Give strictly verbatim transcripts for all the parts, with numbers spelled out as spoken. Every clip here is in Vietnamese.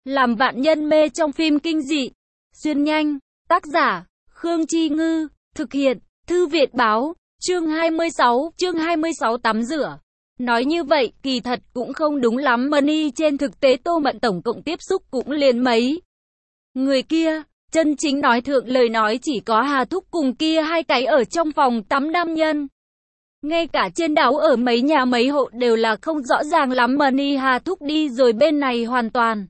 Làm vạn nhân mê trong phim kinh dị. Xuyên nhanh. Tác giả, Khương Chi Ngư. Thực hiện, Thư Việt Báo. Chương hai mươi sáu, chương hai mươi sáu tắm rửa. Nói như vậy, kỳ thật cũng không đúng lắm Money, trên thực tế Tô Mẫn tổng cộng tiếp xúc cũng liền mấy người kia. Chân chính nói thượng lời nói chỉ có Hà Thúc cùng kia hai cái ở trong phòng tắm nam nhân. Ngay cả trên đảo ở mấy nhà mấy hộ đều là không rõ ràng lắm Money. Hà Thúc đi rồi bên này hoàn toàn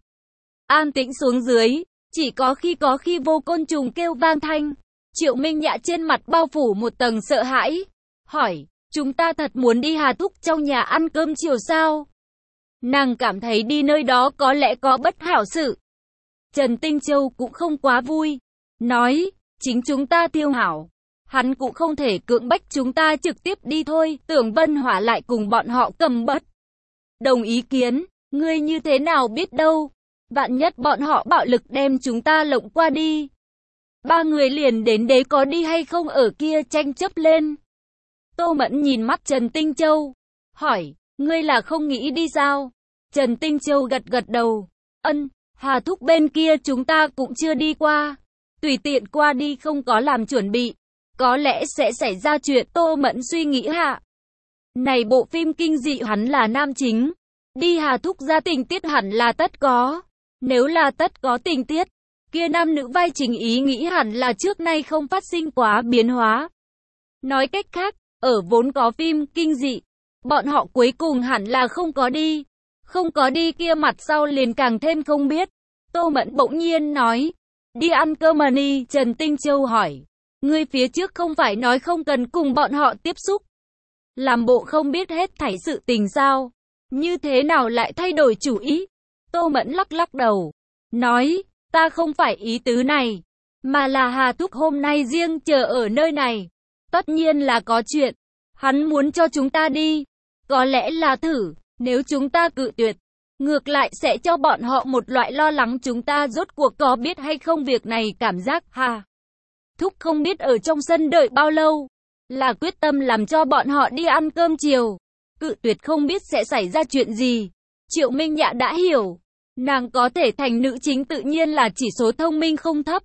an tĩnh xuống dưới, chỉ có khi có khi vô côn trùng kêu vang thanh. Triệu Minh Nhã trên mặt bao phủ một tầng sợ hãi, hỏi, chúng ta thật muốn đi Hà Thúc trong nhà ăn cơm chiều sao? Nàng cảm thấy đi nơi đó có lẽ có bất hảo sự. Trần Tinh Châu cũng không quá vui, nói, chính chúng ta tiêu hảo, hắn cũng không thể cưỡng bách chúng ta trực tiếp đi thôi. Tưởng Vân Hỏa lại cùng bọn họ cầm bất đồng ý kiến, ngươi như thế nào biết đâu, vạn nhất bọn họ bạo lực đem chúng ta lộng qua đi. Ba người liền đến đấy có đi hay không ở kia tranh chấp lên. Tô Mẫn nhìn mắt Trần Tinh Châu, hỏi, ngươi là không nghĩ đi sao? Trần Tinh Châu gật gật đầu, ân, Hà Thúc bên kia chúng ta cũng chưa đi qua, tùy tiện qua đi không có làm chuẩn bị, có lẽ sẽ xảy ra chuyện. Tô Mẫn suy nghĩ hạ, này bộ phim kinh dị hắn là nam chính, đi Hà Thúc ra tình tiết hẳn là tất có, nếu là tất có tình tiết, kia nam nữ vai chính ý nghĩ hẳn là trước nay không phát sinh quá biến hóa. Nói cách khác, ở vốn có phim kinh dị, bọn họ cuối cùng hẳn là không có đi. Không có đi kia mặt sau liền càng thêm không biết. Tô Mẫn bỗng nhiên nói, đi ăn cơm Money. Trần Tinh Châu hỏi, ngươi phía trước không phải nói không cần cùng bọn họ tiếp xúc, làm bộ không biết hết thảy sự tình sao? Như thế nào lại thay đổi chủ ý? Tô Mẫn lắc lắc đầu, nói, ta không phải ý tứ này, mà là Hà Thúc hôm nay riêng chờ ở nơi này. Tất nhiên là có chuyện, hắn muốn cho chúng ta đi, có lẽ là thử, nếu chúng ta cự tuyệt, ngược lại sẽ cho bọn họ một loại lo lắng chúng ta rốt cuộc có biết hay không việc này. Cảm giác Hà Thúc không biết ở trong sân đợi bao lâu, là quyết tâm làm cho bọn họ đi ăn cơm chiều, cự tuyệt không biết sẽ xảy ra chuyện gì. Triệu Minh Nhã đã hiểu, nàng có thể thành nữ chính tự nhiên là chỉ số thông minh không thấp.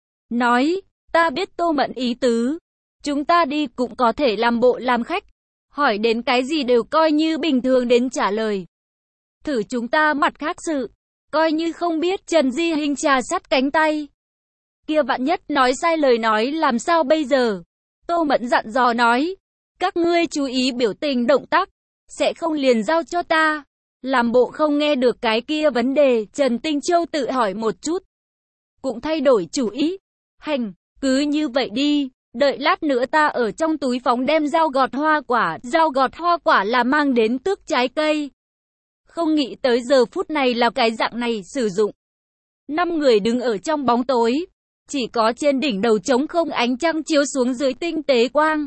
Nói, ta biết Tô Mẫn ý tứ, chúng ta đi cũng có thể làm bộ làm khách, hỏi đến cái gì đều coi như bình thường đến trả lời. Thử chúng ta mặt khác sự, coi như không biết. Trần Di Hinh trà sát cánh tay. Kia vạn nhất nói sai lời nói làm sao bây giờ? Tô Mẫn dặn dò nói, các ngươi chú ý biểu tình động tác, sẽ không liền giao cho ta. Làm bộ không nghe được cái kia vấn đề. Trần Tinh Châu tự hỏi một chút, cũng thay đổi chủ ý. Hành, cứ như vậy đi. Đợi lát nữa ta ở trong túi phóng đem dao gọt hoa quả. Dao gọt hoa quả là mang đến tước trái cây. Không nghĩ tới giờ phút này là cái dạng này sử dụng. Năm người đứng ở trong bóng tối, chỉ có trên đỉnh đầu trống không, ánh trăng chiếu xuống dưới tinh tế quang,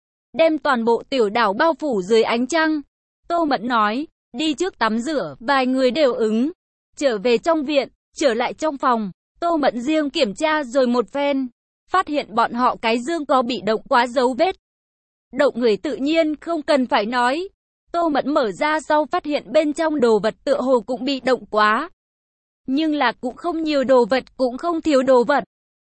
đem toàn bộ tiểu đảo bao phủ dưới ánh trăng. Tô Mẫn nói, đi trước tắm rửa. Vài người đều ứng. Trở về trong viện, trở lại trong phòng, Tô Mẫn riêng kiểm tra rồi một phen, phát hiện bọn họ cái dương có bị động quá dấu vết. Động người tự nhiên không cần phải nói. Tô Mẫn mở ra sau phát hiện bên trong đồ vật tựa hồ cũng bị động quá. Nhưng là cũng không nhiều đồ vật, cũng không thiếu đồ vật.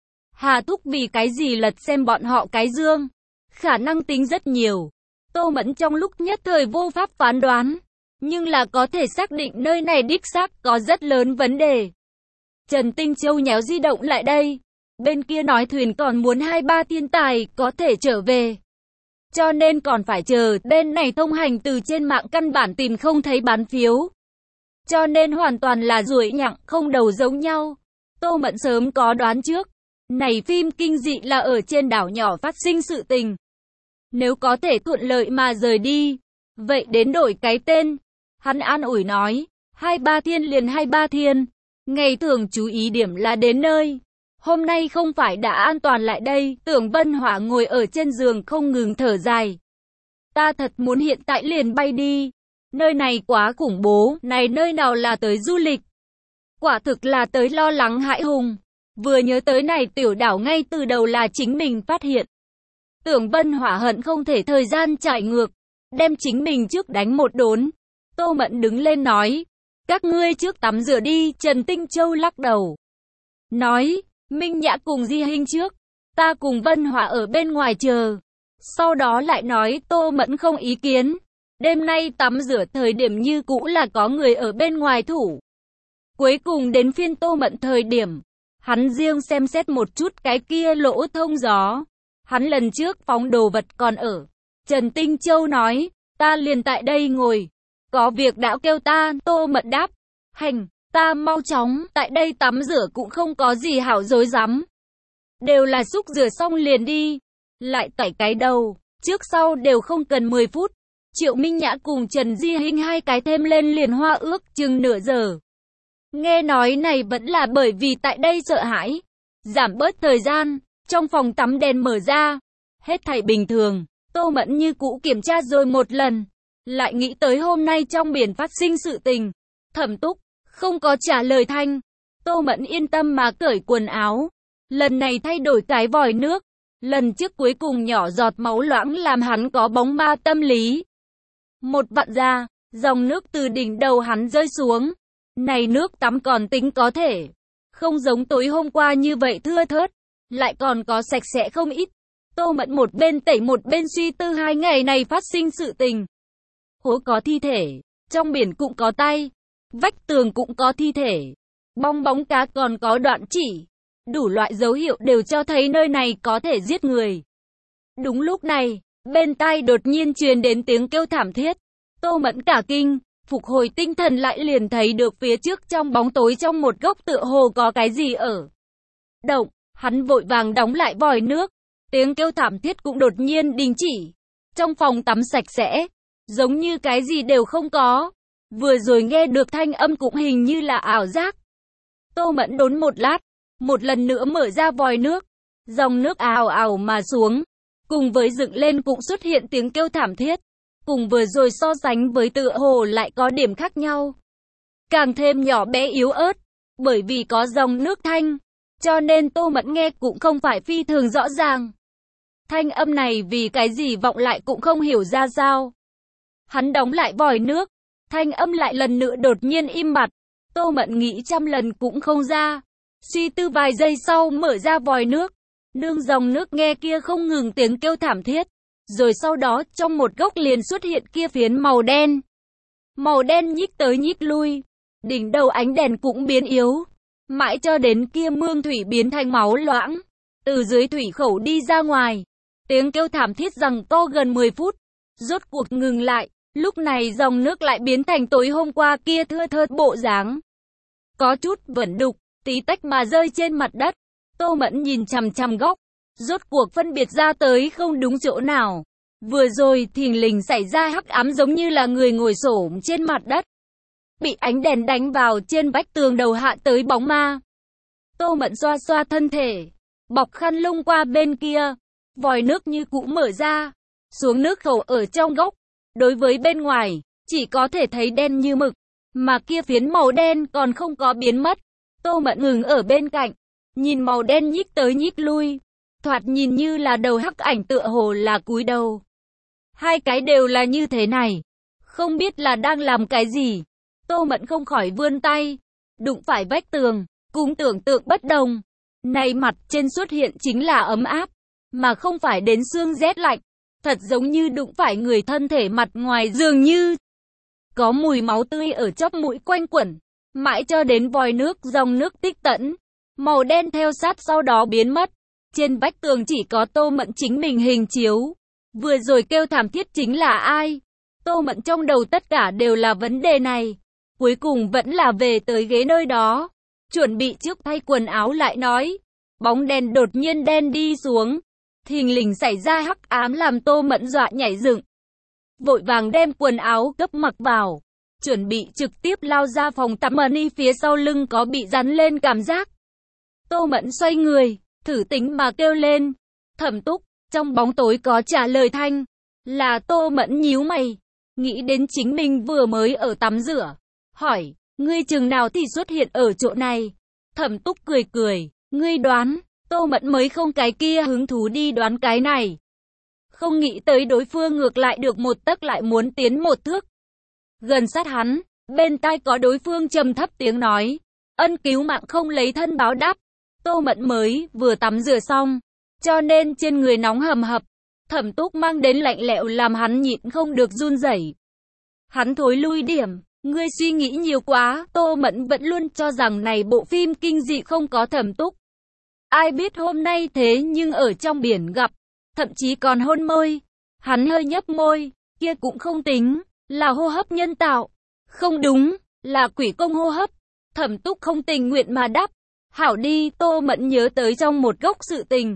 Hà Thúc vì cái gì lật xem bọn họ cái dương? Khả năng tính rất nhiều. Tô Mẫn trong lúc nhất thời vô pháp phán đoán, nhưng là có thể xác định nơi này đích xác có rất lớn vấn đề. Trần Tinh Châu nhéo di động lại đây. Bên kia nói thuyền còn muốn hai ba thiên tài có thể trở về, cho nên còn phải chờ. Bên này thông hành từ trên mạng căn bản tìm không thấy bán phiếu, cho nên hoàn toàn là ruồi nhặng không đầu giống nhau. Tô Mẫn sớm có đoán trước, này phim kinh dị là ở trên đảo nhỏ phát sinh sự tình. Nếu có thể thuận lợi mà rời đi, vậy đến đổi cái tên. Hắn an ủi nói, hai ba thiên liền hai ba thiên, ngày thường chú ý điểm là đến nơi. Hôm nay không phải đã an toàn lại đây. Tưởng Vân Hỏa ngồi ở trên giường không ngừng thở dài. Ta thật muốn hiện tại liền bay đi. Nơi này quá khủng bố. Này nơi nào là tới du lịch, quả thực là tới lo lắng hãi hùng. Vừa nhớ tới này tiểu đảo ngay từ đầu là chính mình phát hiện. Tưởng Vân Hỏa hận không thể thời gian chạy ngược, đem chính mình trước đánh một đốn. Tô Mẫn đứng lên nói, Các ngươi trước tắm rửa đi, Trần Tinh Châu lắc đầu. Nói, Minh Nhã cùng Di Hinh trước, ta cùng Vân Hỏa ở bên ngoài chờ. Sau đó lại nói Tô Mẫn không ý kiến. Đêm nay tắm rửa thời điểm như cũ là có người ở bên ngoài thủ. Cuối cùng đến phiên Tô Mẫn thời điểm, hắn riêng xem xét một chút cái kia lỗ thông gió. Hắn lần trước phóng đồ vật còn ở. Trần Tinh Châu nói, ta liền tại đây ngồi. Có việc đã kêu ta, Tô Mẫn đáp. Hành, ta mau chóng, tại đây tắm rửa cũng không có gì hảo dối rắm. Đều là xúc rửa xong liền đi. Lại tẩy cái đầu, trước sau đều không cần mười phút. Triệu Minh Nhã cùng Trần Di Hinh hai cái thêm lên liền hoa ước chừng nửa giờ. Nghe nói này vẫn là bởi vì tại đây sợ hãi. Giảm bớt thời gian, trong phòng tắm đèn mở ra. Hết thảy bình thường, Tô Mẫn như cũ kiểm tra rồi một lần. Lại nghĩ tới hôm nay trong biển phát sinh sự tình. Thẩm Túc, không có trả lời thanh. Tô Mẫn yên tâm mà cởi quần áo. Lần này thay đổi cái vòi nước. Lần trước cuối cùng nhỏ giọt máu loãng làm hắn có bóng ma tâm lý. Một vặn ra, dòng nước từ đỉnh đầu hắn rơi xuống. Này nước tắm còn tính có thể. Không giống tối hôm qua như vậy thưa thớt. Lại còn có sạch sẽ không ít. Tô Mẫn một bên tẩy một bên suy tư hai ngày này phát sinh sự tình. Hố có thi thể, trong biển cũng có tay, vách tường cũng có thi thể, bong bóng cá còn có đoạn chỉ. Đủ loại dấu hiệu đều cho thấy nơi này có thể giết người. Đúng lúc này, bên tai đột nhiên truyền đến tiếng kêu thảm thiết. Tô Mẫn cả kinh, phục hồi tinh thần lại liền thấy được phía trước trong bóng tối trong một góc tựa hồ có cái gì ở động. Hắn vội vàng đóng lại vòi nước. Tiếng kêu thảm thiết cũng đột nhiên đình chỉ. Trong phòng tắm sạch sẽ, giống như cái gì đều không có. Vừa rồi nghe được thanh âm cũng hình như là ảo giác. Tô Mẫn đốn một lát, một lần nữa mở ra vòi nước. Dòng nước ào ào mà xuống, cùng với dựng lên cũng xuất hiện tiếng kêu thảm thiết. Cùng vừa rồi so sánh với tựa hồ lại có điểm khác nhau. Càng thêm nhỏ bé yếu ớt, bởi vì có dòng nước thanh, cho nên Tô Mẫn nghe cũng không phải phi thường rõ ràng. Thanh âm này vì cái gì vọng lại cũng không hiểu ra sao. Hắn đóng lại vòi nước, thanh âm lại lần nữa đột nhiên im bặt. Tô Mẫn nghĩ trăm lần cũng không ra. Suy tư vài giây sau mở ra vòi nước, nương dòng nước nghe kia không ngừng tiếng kêu thảm thiết. Rồi sau đó trong một góc liền xuất hiện kia phiến màu đen. Màu đen nhích tới nhích lui, đỉnh đầu ánh đèn cũng biến yếu. Mãi cho đến kia mương thủy biến thành máu loãng, từ dưới thủy khẩu đi ra ngoài. Tiếng kêu thảm thiết rằng to gần mười phút, rốt cuộc ngừng lại. Lúc này dòng nước lại biến thành tối hôm qua kia thưa thớt bộ dáng. Có chút vẩn đục, tí tách mà rơi trên mặt đất. Tô Mẫn nhìn chằm chằm góc, rốt cuộc phân biệt ra tới không đúng chỗ nào. Vừa rồi thình lình xảy ra hắc ám giống như là người ngồi xổm trên mặt đất. Bị ánh đèn đánh vào trên vách tường đầu hạ tới bóng ma. Tô Mẫn xoa xoa thân thể, bọc khăn lông qua bên kia. Vòi nước như cũ mở ra, xuống nước khẩu ở trong góc. Đối với bên ngoài, chỉ có thể thấy đen như mực, mà kia phiến màu đen còn không có biến mất. Tô Mẫn ngừng ở bên cạnh, nhìn màu đen nhích tới nhích lui, thoạt nhìn như là đầu hắc ảnh tựa hồ là cúi đầu. Hai cái đều là như thế này, không biết là đang làm cái gì. Tô Mẫn không khỏi vươn tay, đụng phải vách tường, cũng tưởng tượng bất đồng. Này mặt trên xuất hiện chính là ấm áp, mà không phải đến xương rét lạnh. Thật giống như đụng phải người thân thể mặt ngoài dường như có mùi máu tươi ở chóp mũi quanh quẩn. Mãi cho đến vòi nước dòng nước tích tẫn, màu đen theo sát sau đó biến mất. Trên vách tường chỉ có Tô Mẫn chính mình hình chiếu. Vừa rồi kêu thảm thiết chính là ai? Tô Mẫn trong đầu tất cả đều là vấn đề này. Cuối cùng vẫn là về tới ghế nơi đó, chuẩn bị trước thay quần áo lại nói. Bóng đèn đột nhiên đen đi xuống. Thình lình xảy ra hắc ám làm Tô Mẫn dọa nhảy dựng. Vội vàng đem quần áo gấp mặc vào, chuẩn bị trực tiếp lao ra phòng tắm. Money phía sau lưng có bị rắn lên cảm giác. Tô Mẫn xoay người, thử tính mà kêu lên. Thẩm Túc, trong bóng tối có trả lời thanh. Là Tô Mẫn nhíu mày, nghĩ đến chính mình vừa mới ở tắm rửa. Hỏi, ngươi chừng nào thì xuất hiện ở chỗ này? Thẩm Túc cười cười, ngươi đoán. Tô Mẫn mới không cái kia hứng thú đi đoán cái này. Không nghĩ tới đối phương ngược lại được một tấc lại muốn tiến một thước. Gần sát hắn, Bên tai có đối phương trầm thấp tiếng nói, ân cứu mạng không lấy thân báo đáp. Tô Mẫn mới vừa tắm rửa xong, cho nên trên người nóng hầm hập. Thẩm Túc mang đến lạnh lẽo làm hắn nhịn không được run rẩy. Hắn thối lui điểm, ngươi suy nghĩ nhiều quá. Tô Mẫn vẫn luôn cho rằng này bộ phim kinh dị không có Thẩm Túc. Ai biết hôm nay thế nhưng ở trong biển gặp, thậm chí còn hôn môi. Hắn hơi nhấp môi, kia cũng không tính, là hô hấp nhân tạo. Không đúng, là quỷ công hô hấp. Thẩm Túc không tình nguyện mà đáp. Hảo đi. Tô Mẫn nhớ tới trong một góc sự tình.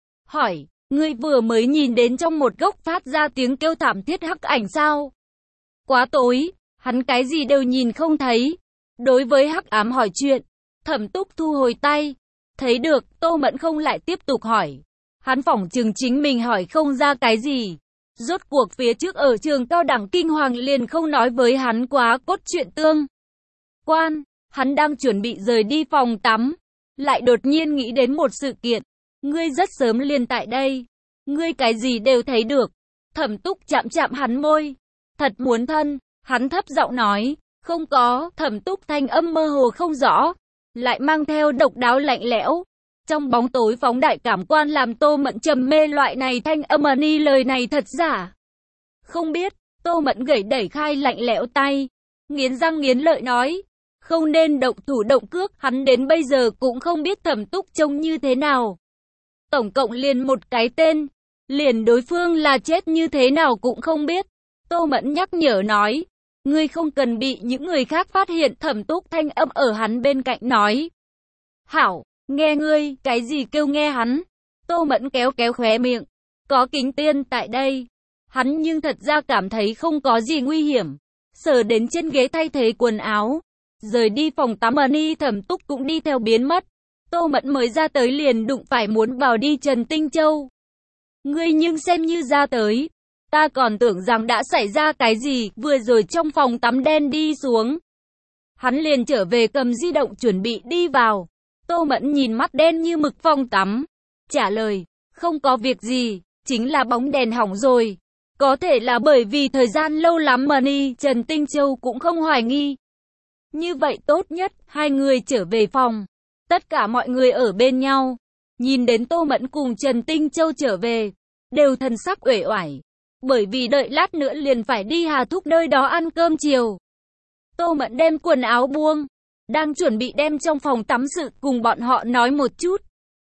Hỏi, ngươi vừa mới nhìn đến trong một góc phát ra tiếng kêu thảm thiết hắc ảnh sao? Quá tối, hắn cái gì đều nhìn không thấy. Đối với hắc ám hỏi chuyện, Thẩm Túc thu hồi tay. Thấy được, Tô Mẫn không lại tiếp tục hỏi. Hắn phỏng chừng chính mình hỏi không ra cái gì. Rốt cuộc phía trước ở trường cao đẳng kinh hoàng liền không nói với hắn quá cốt truyện tương quan. Hắn đang chuẩn bị rời đi phòng tắm, lại đột nhiên nghĩ đến một sự kiện. Ngươi rất sớm liền tại đây, ngươi cái gì đều thấy được. Thẩm Túc chạm chạm hắn môi. Thật muốn thân, hắn thấp giọng nói. Không có. Thẩm Túc thanh âm mơ hồ không rõ, lại mang theo độc đáo lạnh lẽo. Trong bóng tối phóng đại cảm quan làm Tô Mẫn trầm mê loại này thanh âm ni lời này thật giả. Không biết. Tô Mẫn gẩy đẩy khai lạnh lẽo tay, nghiến răng nghiến lợi nói. Không nên động thủ động cước. Hắn đến bây giờ cũng không biết Thẩm Túc trông như thế nào. Tổng cộng liền một cái tên, liền đối phương là chết như thế nào cũng không biết. Tô Mẫn nhắc nhở nói, ngươi không cần bị những người khác phát hiện. Thẩm Túc thanh âm ở hắn bên cạnh nói. Hảo, nghe ngươi, cái gì kêu nghe hắn? Tô Mẫn kéo kéo khóe miệng, có Kính Tiên tại đây. Hắn nhưng thật ra cảm thấy không có gì nguy hiểm. Sờ đến trên ghế thay thế quần áo, rời đi phòng tắm ni. Thẩm Túc cũng đi theo biến mất. Tô Mẫn mới ra tới liền đụng phải muốn vào đi Trần Tinh Châu. Ngươi nhưng xem như ra tới, ta còn tưởng rằng đã xảy ra cái gì. Vừa rồi trong phòng tắm đen đi xuống, hắn liền trở về cầm di động chuẩn bị đi vào. Tô Mẫn nhìn mắt đen như mực phòng tắm, trả lời, không có việc gì, chính là bóng đèn hỏng rồi. Có thể là bởi vì thời gian lâu lắm mà ni. Trần Tinh Châu cũng không hoài nghi. Như vậy tốt nhất, hai người trở về phòng. Tất cả mọi người ở bên nhau, nhìn đến Tô Mẫn cùng Trần Tinh Châu trở về, đều thần sắc uể oải, bởi vì đợi lát nữa liền phải đi Hà Thúc nơi đó ăn cơm chiều. Tô Mẫn đem quần áo buông, đang chuẩn bị đem trong phòng tắm sự cùng bọn họ nói một chút.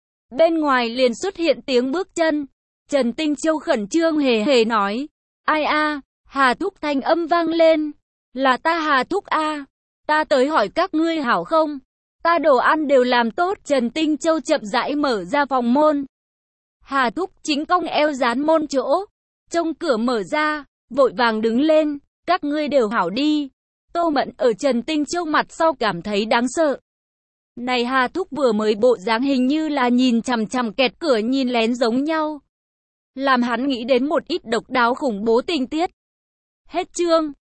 Bên ngoài liền xuất hiện tiếng bước chân. Trần Tinh Châu khẩn trương hề hề nói, ai a? Hà Thúc thanh âm vang lên, là ta Hà Thúc a, ta tới hỏi các ngươi hảo không? Ta đồ ăn đều làm tốt. Trần Tinh Châu chậm rãi mở ra phòng môn. Hà Thúc chính cong eo dán môn chỗ, trông cửa mở ra, vội vàng đứng lên, các ngươi đều hảo đi. Tô Mẫn ở Trần Tinh Châu mặt sau cảm thấy đáng sợ. Này Hà Thúc vừa mới bộ dáng hình như là nhìn chằm chằm kẹt cửa nhìn lén giống nhau, làm hắn nghĩ đến một ít độc đáo khủng bố tình tiết. Hết chương.